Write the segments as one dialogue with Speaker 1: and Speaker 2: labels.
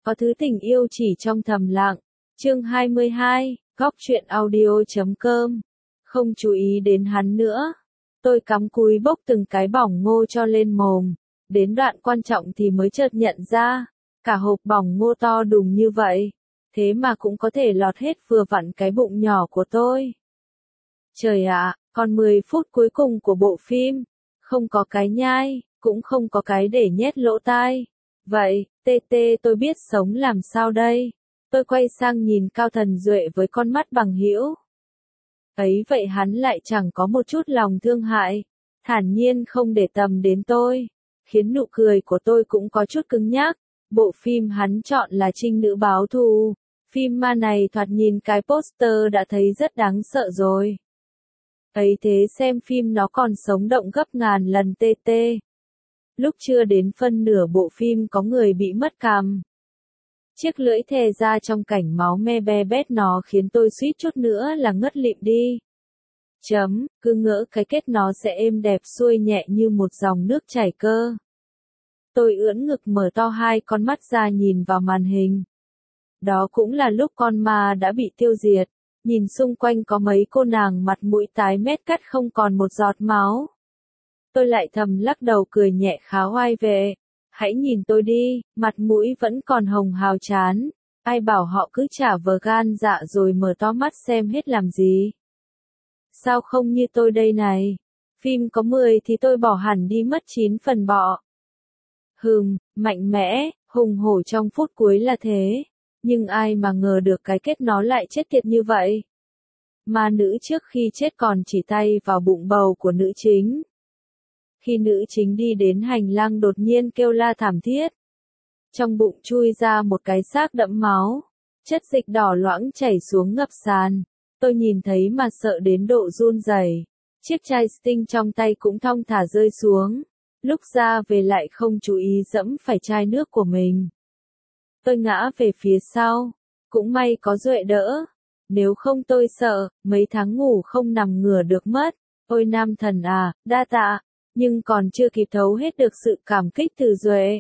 Speaker 1: Có thứ tình yêu chỉ trong thầm lặng. Chương 22, góc truyện audio.com. Không chú ý đến hắn nữa. Tôi cắm cúi bốc từng cái bỏng ngô cho lên mồm. Đến đoạn quan trọng thì mới chợt nhận ra. Cả hộp bỏng ngô to đùng như vậy. Thế mà cũng có thể lọt hết vừa vặn cái bụng nhỏ của tôi. Trời ạ, còn 10 phút cuối cùng của bộ phim. Không có cái nhai, cũng không có cái để nhét lỗ tai. Vậy, tôi biết sống làm sao đây? Tôi quay sang nhìn Cao Thần Duệ với con mắt bằng hữu. Ấy vậy hắn lại chẳng có một chút lòng thương hại, thản nhiên không để tâm đến tôi, khiến nụ cười của tôi cũng có chút cứng nhắc. Bộ phim hắn chọn là Trinh Nữ Báo Thù. Phim ma này thoạt nhìn cái poster đã thấy rất đáng sợ rồi. Ấy thế xem phim nó còn sống động gấp ngàn lần Lúc chưa đến phân nửa bộ phim có người bị mất cằm. Chiếc lưỡi thè ra trong cảnh máu me be bét nó khiến tôi suýt chút nữa là ngất lịm đi. Cứ ngỡ cái kết nó sẽ êm đẹp xuôi nhẹ như một dòng nước chảy cơ. Tôi ưỡn ngực mở to hai con mắt ra nhìn vào màn hình. Đó cũng là lúc con ma đã bị tiêu diệt. Nhìn xung quanh có mấy cô nàng mặt mũi tái mét cắt không còn một giọt máu. Tôi lại thầm lắc đầu cười nhẹ khá oai vệ. Hãy nhìn tôi đi, mặt mũi vẫn còn hồng hào chán. Ai bảo họ cứ trả vờ gan dạ rồi mở to mắt xem hết làm gì. Sao không như tôi đây này? Phim có 10 thì tôi bỏ hẳn đi mất 9 phần bọ. Mạnh mẽ, hùng hổ trong phút cuối là thế. Nhưng ai mà ngờ được cái kết nó lại chết tiệt như vậy. Ma nữ trước khi chết còn chỉ tay vào bụng bầu của nữ chính. Khi nữ chính đi đến hành lang đột nhiên kêu la thảm thiết. Trong bụng chui ra một cái xác đẫm máu. Chất dịch đỏ loãng chảy xuống ngập sàn. Tôi nhìn thấy mà sợ đến độ run rẩy. Chiếc chai Sting trong tay cũng thong thả rơi xuống. Lúc ra về lại không chú ý dẫm phải chai nước của mình. Tôi ngã về phía sau. Cũng may có Duệ đỡ. Nếu không tôi sợ, mấy tháng ngủ không nằm ngửa được mất. Ôi nam thần à, đa tạ. Nhưng còn chưa kịp thấu hết được sự cảm kích từ Duệ.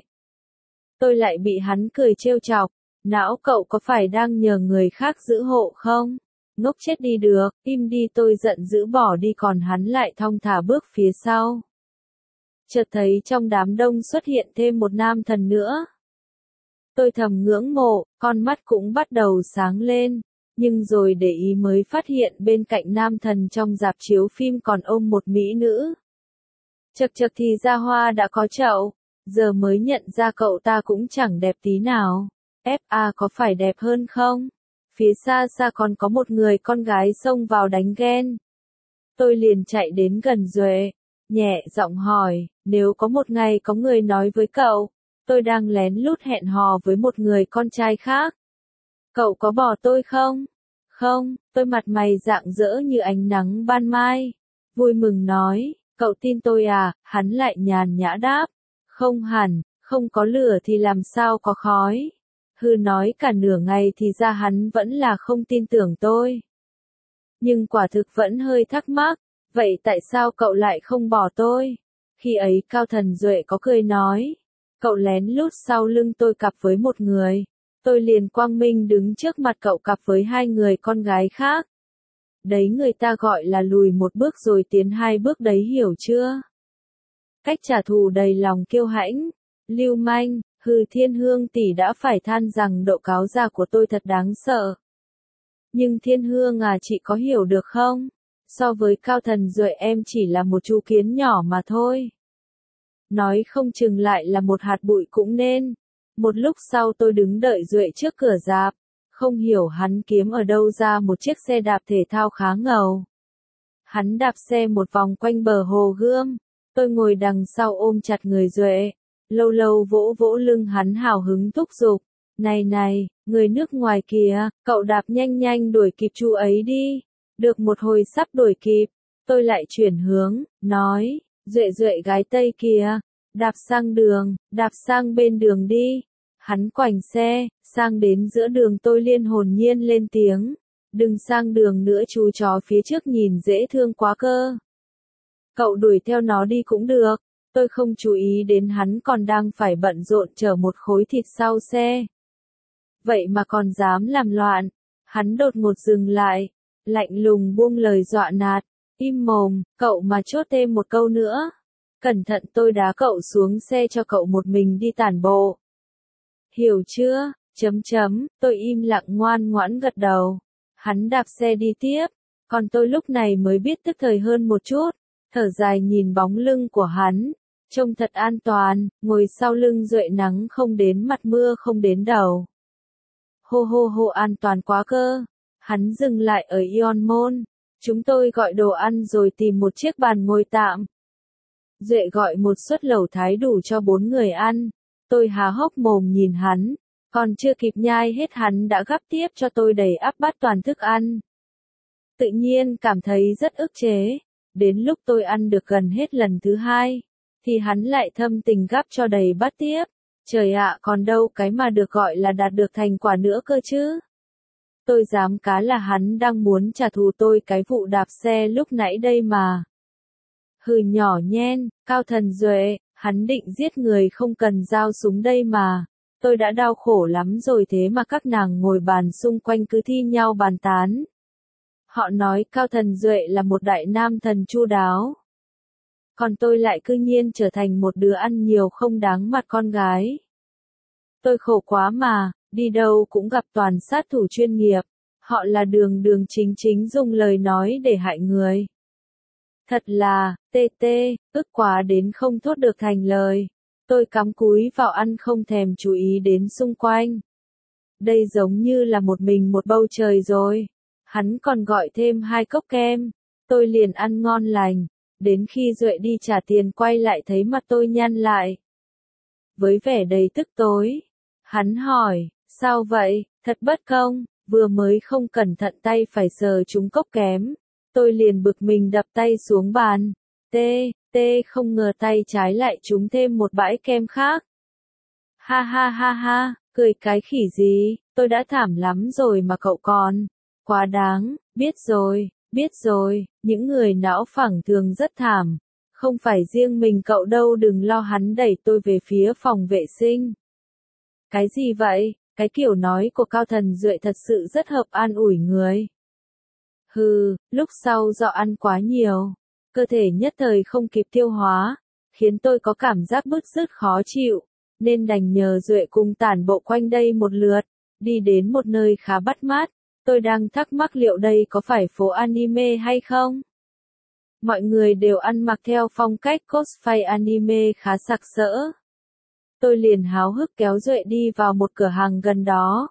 Speaker 1: Tôi lại bị hắn cười trêu chọc. Não cậu có phải đang nhờ người khác giữ hộ không? Ngốc chết đi được, im đi, tôi giận dữ bỏ đi, còn hắn lại thong thả bước phía sau. Chợt thấy trong đám đông xuất hiện thêm một nam thần nữa. Tôi thầm ngưỡng mộ, con mắt cũng bắt đầu sáng lên. Nhưng rồi để ý mới phát hiện bên cạnh nam thần trong rạp chiếu phim còn ôm một mỹ nữ. Chật thì ra hoa đã có chậu. Giờ mới nhận ra cậu ta cũng chẳng đẹp tí nào. FA có phải đẹp hơn không? Phía xa xa còn có một người con gái xông vào đánh ghen. Tôi liền chạy đến gần Duệ. Nhẹ giọng hỏi, nếu có một ngày có người nói với cậu, tôi đang lén lút hẹn hò với một người con trai khác. Cậu có bỏ tôi không? Không, tôi mặt mày rạng rỡ như ánh nắng ban mai. Vui mừng nói, cậu tin tôi à? Hắn lại nhàn nhã đáp. Không hẳn, không có lửa thì làm sao có khói. Nói cả nửa ngày thì ra hắn vẫn là không tin tưởng tôi. Nhưng quả thực vẫn hơi thắc mắc, vậy tại sao cậu lại không bỏ tôi? Khi ấy Cao Thần Duệ có cười nói, cậu lén lút sau lưng tôi cặp với một người. Tôi liền quang minh đứng trước mặt cậu cặp với hai người con gái khác. Đấy người ta gọi là lùi một bước rồi tiến hai bước đấy, hiểu chưa? Cách trả thù đầy lòng kiêu hãnh, lưu manh. Thiên Hương tỷ đã phải than rằng độ cáo già của tôi thật đáng sợ. Nhưng Thiên Hương à, chị có hiểu được không? So với Cao Thần Duệ em chỉ là một chú kiến nhỏ mà thôi. Nói không chừng lại là một hạt bụi cũng nên. Một lúc sau tôi đứng đợi Duệ trước cửa rạp. Không hiểu hắn kiếm ở đâu ra một chiếc xe đạp thể thao khá ngầu. Hắn đạp xe một vòng quanh bờ hồ Gươm. Tôi ngồi đằng sau ôm chặt người Duệ. Lâu lâu vỗ vỗ lưng hắn hào hứng thúc giục. Này, người nước ngoài kìa, cậu đạp nhanh đuổi kịp chú ấy đi. Được một hồi sắp đuổi kịp, tôi lại chuyển hướng, nói, Duệ gái Tây kìa, đạp sang bên đường đi. Hắn quành xe, sang đến giữa đường tôi liên hồn nhiên lên tiếng. Đừng sang đường nữa, chú chó phía trước nhìn dễ thương quá cơ. Cậu đuổi theo nó đi cũng được. Tôi không chú ý đến hắn còn đang phải bận rộn chở một khối thịt sau xe. vậy mà còn dám làm loạn. Hắn đột ngột dừng lại, lạnh lùng buông lời dọa nạt, im mồm, cậu mà chốt thêm một câu nữa. Cẩn thận tôi đá cậu xuống xe cho cậu một mình đi tản bộ. Hiểu chưa? Tôi im lặng ngoan ngoãn gật đầu. Hắn đạp xe đi tiếp, còn tôi lúc này mới biết tức thời hơn một chút, thở dài nhìn bóng lưng của hắn, trông thật an toàn, ngồi sau lưng Duệ nắng không đến mặt mưa không đến đầu. Hô hô hô an toàn quá cơ. Hắn dừng lại ở Ion Mall, chúng tôi gọi đồ ăn rồi tìm một chiếc bàn ngồi tạm. Duệ gọi một suất lẩu Thái đủ cho 4 người ăn, tôi há hốc mồm nhìn hắn. Còn chưa kịp nhai hết hắn đã gắp tiếp cho tôi đầy ắp bát toàn thức ăn. Tự nhiên cảm thấy rất ức chế. Đến lúc tôi ăn được gần hết lần thứ 2, thì hắn lại thâm tình gắp cho đầy bát tiếp. Trời ạ, còn đâu cái mà được gọi là đạt được thành quả nữa cơ chứ. Tôi dám cá là hắn đang muốn trả thù tôi cái vụ đạp xe lúc nãy đây mà. Hừ nhỏ nhen, Cao Thần Duệ, hắn định giết người không cần dao súng đây mà. Tôi đã đau khổ lắm rồi thế mà các nàng ngồi bàn xung quanh cứ thi nhau bàn tán. Họ nói Cao Thần Duệ là một đại nam thần chu đáo. Còn tôi lại cư nhiên trở thành một đứa ăn nhiều không đáng mặt con gái. Tôi khổ quá mà, đi đâu cũng gặp toàn sát thủ chuyên nghiệp. Họ là đường đường chính chính dùng lời nói để hại người. Thật là, ức quá đến không thốt được thành lời. Tôi cắm cúi vào ăn không thèm chú ý đến xung quanh. Đây giống như là một mình một bầu trời rồi. Hắn còn gọi thêm 2 cốc kem. Tôi liền ăn ngon lành. Đến khi Duệ đi trả tiền quay lại thấy mặt tôi nhăn lại. Với vẻ đầy tức tối, hắn hỏi, sao vậy, thật bất công, vừa mới không cẩn thận tay phải sờ trúng cốc kém. Tôi liền bực mình đập tay xuống bàn. Không ngờ tay trái lại trúng thêm một bãi kem khác. Ha ha ha ha, cười cái khỉ gì, tôi đã thảm lắm rồi mà cậu còn. Quá đáng, biết rồi, những người não phẳng thường rất thảm. Không phải riêng mình cậu đâu, đừng lo. Hắn đẩy tôi về phía phòng vệ sinh. Cái gì vậy? Cái kiểu nói của Cao Thần Duệ thật sự rất hợp an ủi người. Hừ, lúc sau do ăn quá nhiều, cơ thể nhất thời không kịp tiêu hóa, khiến tôi có cảm giác bứt rứt khó chịu, nên đành nhờ Duệ cùng tản bộ quanh đây một lượt, đi đến một nơi khá bắt mắt. Tôi đang thắc mắc liệu đây có phải phố anime hay không? Mọi người đều ăn mặc theo phong cách cosplay anime khá sặc sỡ. Tôi liền háo hức kéo Duệ đi vào một cửa hàng gần đó.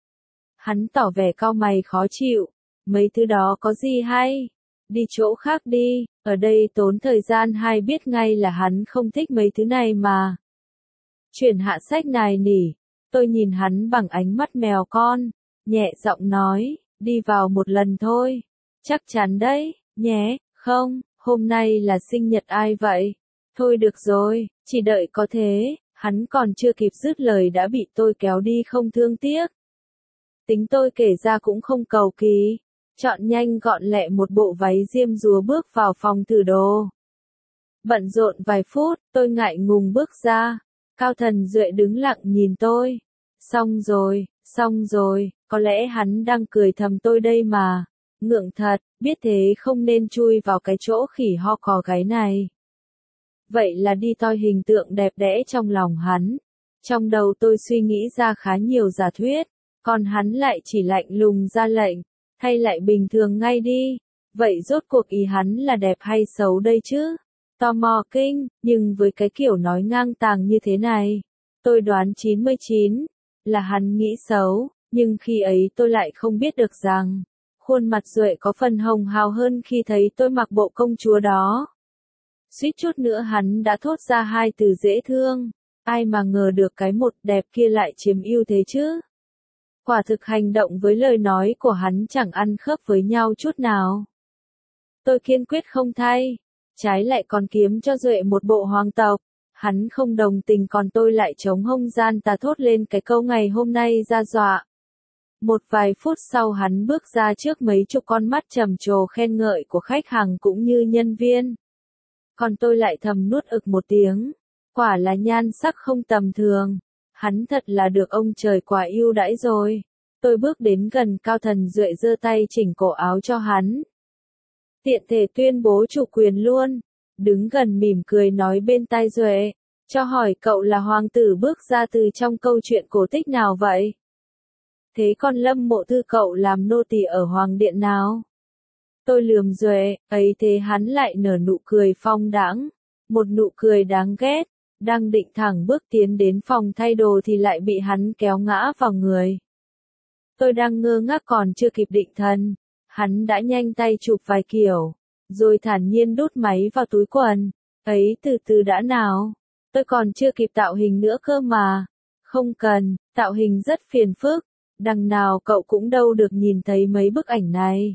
Speaker 1: Hắn tỏ vẻ cau mày khó chịu. Mấy thứ đó có gì hay? Đi chỗ khác đi, ở đây tốn thời gian hay biết ngay là hắn không thích mấy thứ này mà. Chuyển hạ sách nài nỉ, tôi nhìn hắn bằng ánh mắt mèo con, nhẹ giọng nói, đi vào một lần thôi. Chắc chắn đấy, nhé, không, hôm nay là sinh nhật ai vậy? Thôi được rồi, chỉ đợi có thế, hắn còn chưa kịp dứt lời đã bị tôi kéo đi không thương tiếc. Tính tôi kể ra cũng không cầu kỳ. Chọn nhanh gọn lẹ một bộ váy diêm dúa bước vào phòng thử đồ. Bận rộn vài phút, tôi ngại ngùng bước ra. Cao Thần Duệ đứng lặng nhìn tôi. Xong rồi, có lẽ hắn đang cười thầm tôi đây mà. Ngượng thật, biết thế không nên chui vào cái chỗ khỉ ho cò gáy này. Vậy là đi toi hình tượng đẹp đẽ trong lòng hắn. Trong đầu tôi suy nghĩ ra khá nhiều giả thuyết, còn hắn lại chỉ lạnh lùng ra lệnh. Hay lại bình thường ngay đi. Vậy rốt cuộc ý hắn là đẹp hay xấu đây chứ? Tò mò kinh, nhưng với cái kiểu nói ngang tàng như thế này, tôi đoán 99 là hắn nghĩ xấu, nhưng khi ấy tôi lại không biết được rằng, khuôn mặt Duệ có phần hồng hào hơn khi thấy tôi mặc bộ công chúa đó. Suýt chút nữa hắn đã thốt ra 2 từ dễ thương, ai mà ngờ được cái một đẹp kia lại chiếm ưu thế chứ? Quả thực hành động với lời nói của hắn chẳng ăn khớp với nhau chút nào. Tôi kiên quyết không thay, trái lại còn kiếm cho Duệ một bộ hoàng tộc. Hắn không đồng tình còn tôi lại chống hông gian tà thốt lên cái câu ngày hôm nay ra dọa. Một vài phút sau hắn bước ra trước mấy chục con mắt trầm trồ khen ngợi của khách hàng cũng như nhân viên. Còn tôi lại thầm nuốt ực một tiếng. Quả là nhan sắc không tầm thường. Hắn thật là được ông trời quả ưu đãi rồi. Tôi bước đến gần Cao Thần Duệ giơ tay chỉnh cổ áo cho hắn. Tiện thể tuyên bố chủ quyền luôn. Đứng gần mỉm cười nói bên tai Duệ. Cho hỏi cậu là hoàng tử bước ra từ trong câu chuyện cổ tích nào vậy? Thế còn Lâm Mộ Thư cậu làm nô tỳ ở hoàng điện nào? Tôi lườm Duệ, ấy thế hắn lại nở nụ cười phong đãng. Một nụ cười đáng ghét. Đang định thẳng bước tiến đến phòng thay đồ thì lại bị hắn kéo ngã vào người. Tôi đang ngơ ngác còn chưa kịp định thần. Hắn đã nhanh tay chụp vài kiểu. Rồi thản nhiên đút máy vào túi quần. Ấy từ từ đã nào. Tôi còn chưa kịp tạo hình nữa cơ mà. Không cần, tạo hình rất phiền phức. Đằng nào cậu cũng đâu được nhìn thấy mấy bức ảnh này.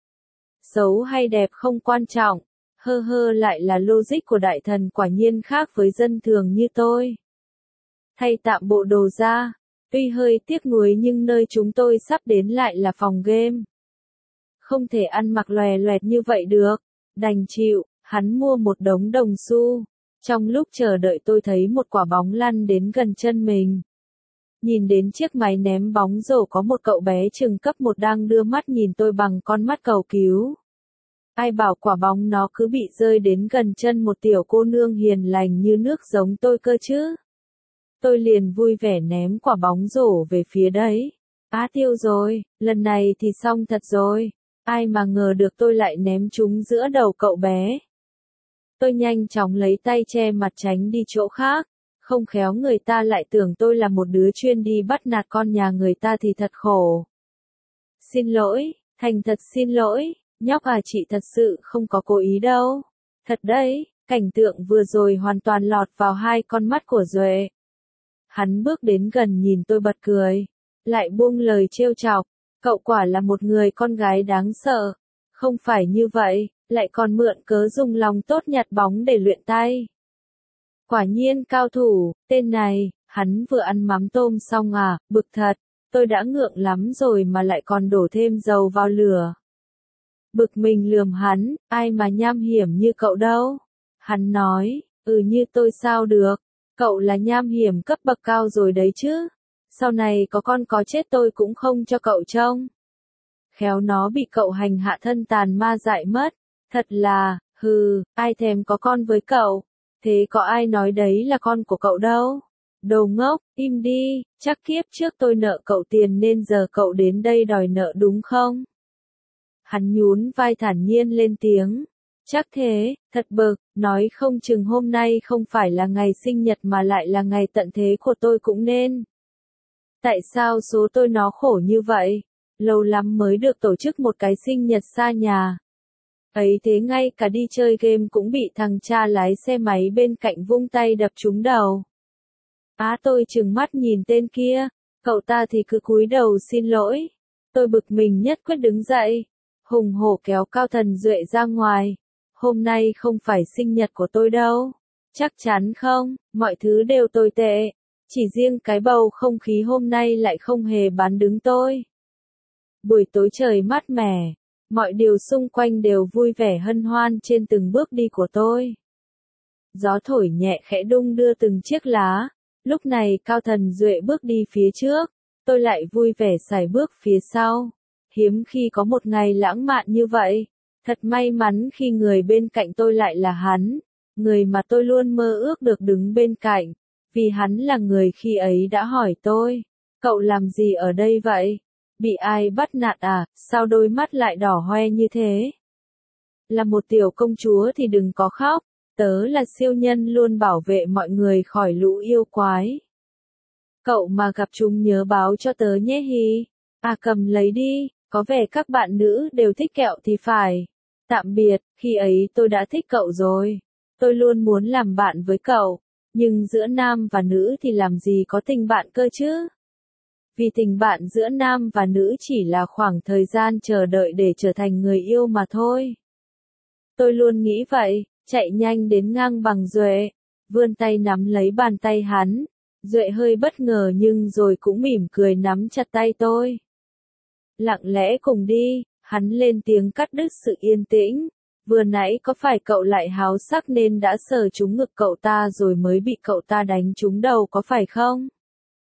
Speaker 1: Xấu hay đẹp không quan trọng. Hơ hơ lại là logic của đại thần quả nhiên khác với dân thường như tôi. Thay tạm bộ đồ ra. Tuy hơi tiếc nuối nhưng nơi chúng tôi sắp đến lại là phòng game. Không thể ăn mặc lòe loẹt như vậy được. Đành chịu, hắn mua một đống đồng xu. Trong lúc chờ đợi tôi thấy một quả bóng lăn đến gần chân mình. Nhìn đến chiếc máy ném bóng rổ có một cậu bé chừng cấp 1 đang đưa mắt nhìn tôi bằng con mắt cầu cứu. Ai bảo quả bóng nó cứ bị rơi đến gần chân một tiểu cô nương hiền lành như nước giống tôi cơ chứ. Tôi liền vui vẻ ném quả bóng rổ về phía đấy. Á tiêu rồi, lần này thì xong thật rồi. Ai mà ngờ được tôi lại ném chúng giữa đầu cậu bé. Tôi nhanh chóng lấy tay che mặt tránh đi chỗ khác. Không khéo người ta lại tưởng tôi là một đứa chuyên đi bắt nạt con nhà người ta thì thật khổ. Xin lỗi, thành thật xin lỗi, nhóc à chị thật sự không có cố ý đâu. Thật đấy, cảnh tượng vừa rồi hoàn toàn lọt vào hai con mắt của Duệ. Hắn bước đến gần nhìn tôi bật cười, lại buông lời trêu chọc, cậu quả là một người con gái đáng sợ. Không phải như vậy, lại còn mượn cớ dùng lòng tốt nhặt bóng để luyện tay. Quả nhiên cao thủ, tên này, hắn vừa ăn mắm tôm xong à, bực thật, tôi đã ngượng lắm rồi mà lại còn đổ thêm dầu vào lửa. Bực mình lườm hắn, ai mà nham hiểm như cậu đâu. Hắn nói, như tôi sao được, cậu là nham hiểm cấp bậc cao rồi đấy chứ. Sau này có con có chết tôi cũng không cho cậu trông. Khéo nó bị cậu hành hạ thân tàn ma dại mất, thật là, ai thèm có con với cậu. Thế có ai nói đấy là con của cậu đâu? Đồ ngốc, im đi, chắc kiếp trước tôi nợ cậu tiền nên giờ cậu đến đây đòi nợ đúng không? Hắn nhún vai thản nhiên lên tiếng. Chắc thế, thật bực, nói không chừng hôm nay không phải là ngày sinh nhật mà lại là ngày tận thế của tôi cũng nên. Tại sao số tôi nó khổ như vậy? Lâu lắm mới được tổ chức một cái sinh nhật xa nhà. Ấy thế ngay cả đi chơi game cũng bị thằng cha lái xe máy bên cạnh vung tay đập trúng đầu. Tôi trừng mắt nhìn tên kia, cậu ta thì cứ cúi đầu xin lỗi. Tôi bực mình nhất quyết đứng dậy, hùng hổ kéo Cao Thần Duệ ra ngoài. Hôm nay không phải sinh nhật của tôi đâu. Chắc chắn không, mọi thứ đều tồi tệ. Chỉ riêng cái bầu không khí hôm nay lại không hề bán đứng tôi. Buổi tối trời mát mẻ. Mọi điều xung quanh đều vui vẻ hân hoan trên từng bước đi của tôi. Gió thổi nhẹ khẽ đung đưa từng chiếc lá. Lúc này Cao Thần Duệ bước đi phía trước, tôi lại vui vẻ sải bước phía sau. Hiếm khi có một ngày lãng mạn như vậy. Thật may mắn khi người bên cạnh tôi lại là hắn, người mà tôi luôn mơ ước được đứng bên cạnh. Vì hắn là người khi ấy đã hỏi tôi, cậu làm gì ở đây vậy? Bị ai bắt nạt à, sao đôi mắt lại đỏ hoe như thế? Là một tiểu công chúa thì đừng có khóc, tớ là siêu nhân luôn bảo vệ mọi người khỏi lũ yêu quái. Cậu mà gặp chúng nhớ báo cho tớ nhé hi. Cầm lấy đi, có vẻ các bạn nữ đều thích kẹo thì phải. Tạm biệt, khi ấy tôi đã thích cậu rồi. Tôi luôn muốn làm bạn với cậu, nhưng giữa nam và nữ thì làm gì có tình bạn cơ chứ? Vì tình bạn giữa nam và nữ chỉ là khoảng thời gian chờ đợi để trở thành người yêu mà thôi. Tôi luôn nghĩ vậy, chạy nhanh đến ngang bằng Duệ, vươn tay nắm lấy bàn tay hắn. Duệ hơi bất ngờ nhưng rồi cũng mỉm cười nắm chặt tay tôi. Lặng lẽ cùng đi, hắn lên tiếng cắt đứt sự yên tĩnh. Vừa nãy có phải cậu lại háo sắc nên đã sờ trúng ngực cậu ta rồi mới bị cậu ta đánh trúng đầu có phải không?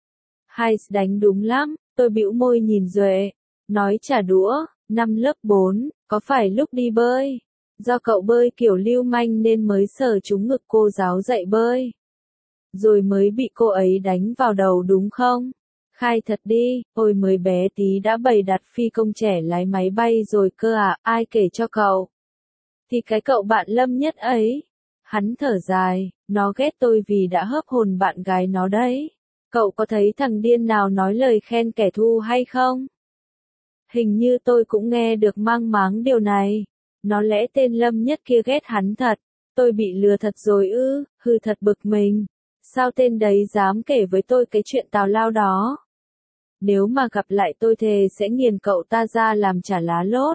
Speaker 1: Hai đánh đúng lắm, tôi bĩu môi nhìn Duệ, nói trả đũa, năm lớp 4, có phải lúc đi bơi? Do cậu bơi kiểu lưu manh nên mới sờ trúng ngực cô giáo dạy bơi. Rồi mới bị cô ấy đánh vào đầu đúng không? Khai thật đi, ôi mới bé tí đã bày đặt phi công trẻ lái máy bay rồi cơ à, ai kể cho cậu? Thì cái cậu bạn Lâm Nhất ấy. Hắn thở dài, nó ghét tôi vì đã hớp hồn bạn gái nó đấy. Cậu có thấy thằng điên nào nói lời khen kẻ thù hay không? Hình như tôi cũng nghe được mang máng điều này. Nó lẽ tên Lâm Nhất kia ghét hắn thật. Tôi bị lừa thật rồi ư, hư thật bực mình. Sao tên đấy dám kể với tôi cái chuyện tào lao đó? Nếu mà gặp lại tôi thề sẽ nghiền cậu ta ra làm chả lá lốt.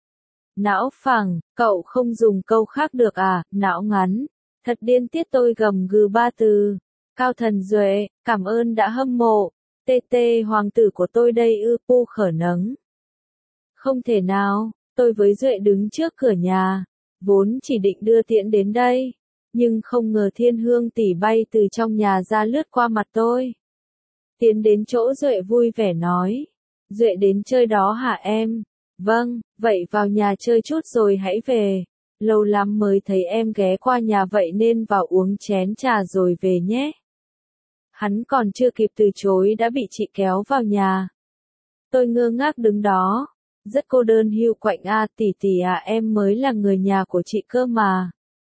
Speaker 1: Não phẳng, cậu không dùng câu khác được à, não ngắn. Thật điên tiết tôi gầm gừ ba từ. Cao Thần Duệ, cảm ơn đã hâm mộ. TT hoàng tử của tôi đây ư, pu khở nấng. Không thể nào, tôi với Duệ đứng trước cửa nhà. Vốn chỉ định đưa Tiễn đến đây. Nhưng không ngờ Thiên Hương tỷ bay từ trong nhà ra lướt qua mặt tôi. Tiến đến chỗ Duệ vui vẻ nói. Duệ đến chơi đó hả em? Vâng, vậy vào nhà chơi chút rồi hãy về. Lâu lắm mới thấy em ghé qua nhà vậy nên vào uống chén trà rồi về nhé. Hắn còn chưa kịp từ chối đã bị chị kéo vào nhà. Tôi ngơ ngác đứng đó. Rất cô đơn hiu quạnh à, tỷ tỷ à, em mới là người nhà của chị cơ mà.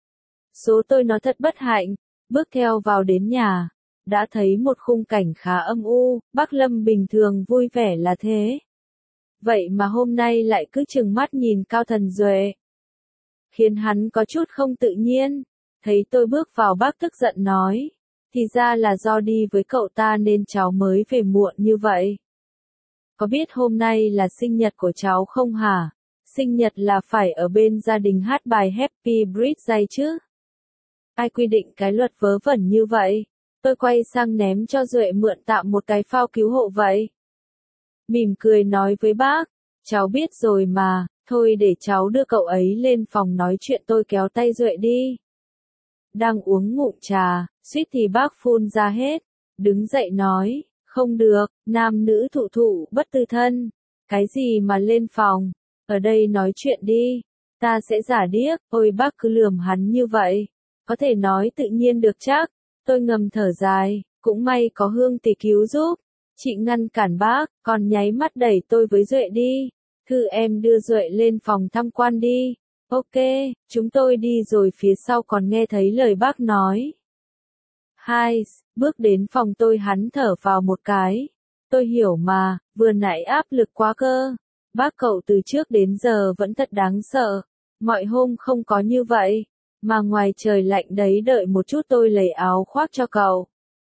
Speaker 1: Số tôi nó thật bất hạnh. Bước theo vào đến nhà. Đã thấy một khung cảnh khá âm u, bác Lâm bình thường vui vẻ là thế. Vậy mà hôm nay lại cứ trừng mắt nhìn Cao Thần Duệ. Khiến hắn có chút không tự nhiên. Thấy tôi bước vào bác tức giận nói. Thì ra là do đi với cậu ta nên cháu mới về muộn như vậy. Có biết hôm nay là sinh nhật của cháu không hả? Sinh nhật là phải ở bên gia đình hát bài Happy Birthday chứ? Ai quy định cái luật vớ vẩn như vậy? Tôi quay sang ném cho Duệ mượn tạm một cái phao cứu hộ vậy. Mỉm cười nói với bác, cháu biết rồi mà, thôi để cháu đưa cậu ấy lên phòng nói chuyện, tôi kéo tay Duệ đi. Đang uống ngụm trà, suýt thì bác phun ra hết, đứng dậy nói, không được, nam nữ thụ thụ bất tư thân, cái gì mà lên phòng, ở đây nói chuyện đi, ta sẽ giả điếc, ôi bác cứ lườm hắn như vậy, có thể nói tự nhiên được chắc, tôi ngầm thở dài, cũng may có Hương tỷ cứu giúp. Chị ngăn cản bác, còn nháy mắt đẩy tôi với Duệ đi. Thư em đưa Duệ lên phòng tham quan đi. Ok, chúng tôi đi rồi phía sau còn nghe thấy lời bác nói. Hai, bước đến phòng tôi hắn thở vào một cái. Tôi hiểu mà, vừa nãy áp lực quá cơ. Bác cậu từ trước đến giờ vẫn thật đáng sợ. Mọi hôm không có như vậy. Mà ngoài trời lạnh đấy đợi một chút tôi lấy áo khoác cho cậu.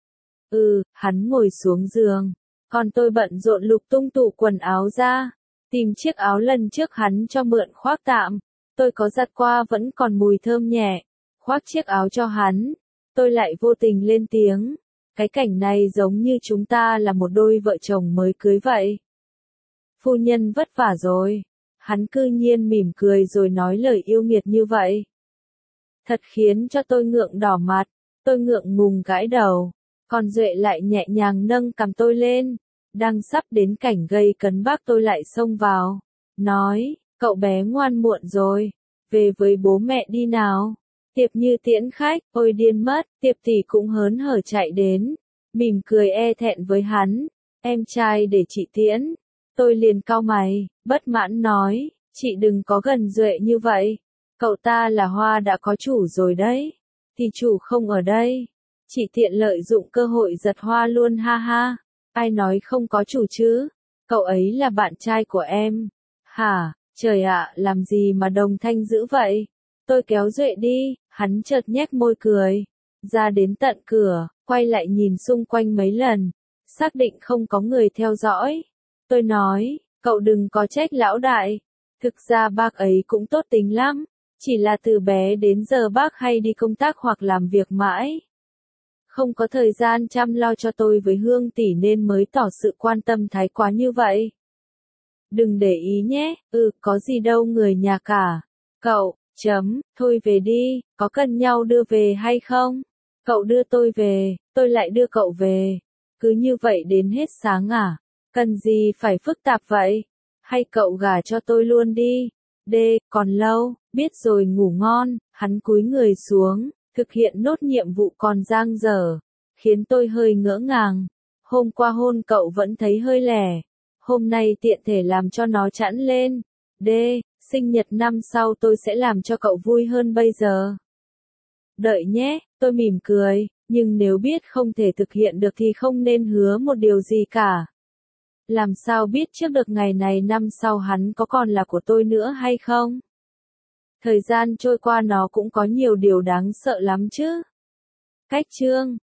Speaker 1: Hắn ngồi xuống giường. Còn tôi bận rộn lục tung tủ quần áo ra. Tìm chiếc áo lần trước hắn cho mượn khoác tạm. Tôi có giặt qua vẫn còn mùi thơm nhẹ. Khoác chiếc áo cho hắn. Tôi lại vô tình lên tiếng. Cái cảnh này giống như chúng ta là một đôi vợ chồng mới cưới vậy. Phu nhân vất vả rồi. Hắn cư nhiên mỉm cười rồi nói lời yêu nghiệt như vậy. Thật khiến cho tôi ngượng đỏ mặt. Tôi ngượng ngùng gãi đầu. Còn Duệ lại nhẹ nhàng nâng cằm tôi lên. Đang sắp đến cảnh gây cấn bác tôi lại xông vào. Nói, cậu bé ngoan muộn rồi. Về với bố mẹ đi nào. Tiệp Như tiễn khách, ôi điên mất, Tiệp tỷ cũng hớn hở chạy đến. Mỉm cười e thẹn với hắn. Em trai để chị tiễn. Tôi liền cau mày, bất mãn nói, chị đừng có gần Duệ như vậy. Cậu ta là hoa đã có chủ rồi đấy. Thì chủ không ở đây. Chị tiện lợi dụng cơ hội giật hoa luôn ha ha. Ai nói không có chủ chứ? Cậu ấy là bạn trai của em. Hả, trời ạ, làm gì mà đồng thanh dữ vậy? Tôi kéo Duệ đi, hắn chợt nhếch môi cười. Ra đến tận cửa, quay lại nhìn xung quanh mấy lần. Xác định không có người theo dõi. Tôi nói, cậu đừng có trách lão đại. Thực ra bác ấy cũng tốt tính lắm. Chỉ là từ bé đến giờ bác hay đi công tác hoặc làm việc mãi. Không có thời gian chăm lo cho tôi với Hương tỷ nên mới tỏ sự quan tâm thái quá như vậy. Đừng để ý nhé, có gì đâu người nhà cả. Cậu, thôi về đi, có cần nhau đưa về hay không? Cậu đưa tôi về, tôi lại đưa cậu về. Cứ như vậy đến hết sáng à? Cần gì phải phức tạp vậy? Hay cậu gả cho tôi luôn đi? D, còn lâu, biết rồi ngủ ngon, hắn cúi người xuống, thực hiện nốt nhiệm vụ còn dang dở, khiến tôi hơi ngỡ ngàng. Hôm qua hôn cậu vẫn thấy hơi lẻ, hôm nay tiện thể làm cho nó chẵn lên. D, sinh nhật năm sau tôi sẽ làm cho cậu vui hơn bây giờ. Đợi nhé, tôi mỉm cười, nhưng nếu biết không thể thực hiện được thì không nên hứa một điều gì cả. Làm sao biết trước được ngày này năm sau hắn có còn là của tôi nữa hay không? Thời gian trôi qua nó cũng có nhiều điều đáng sợ lắm chứ. Cách chương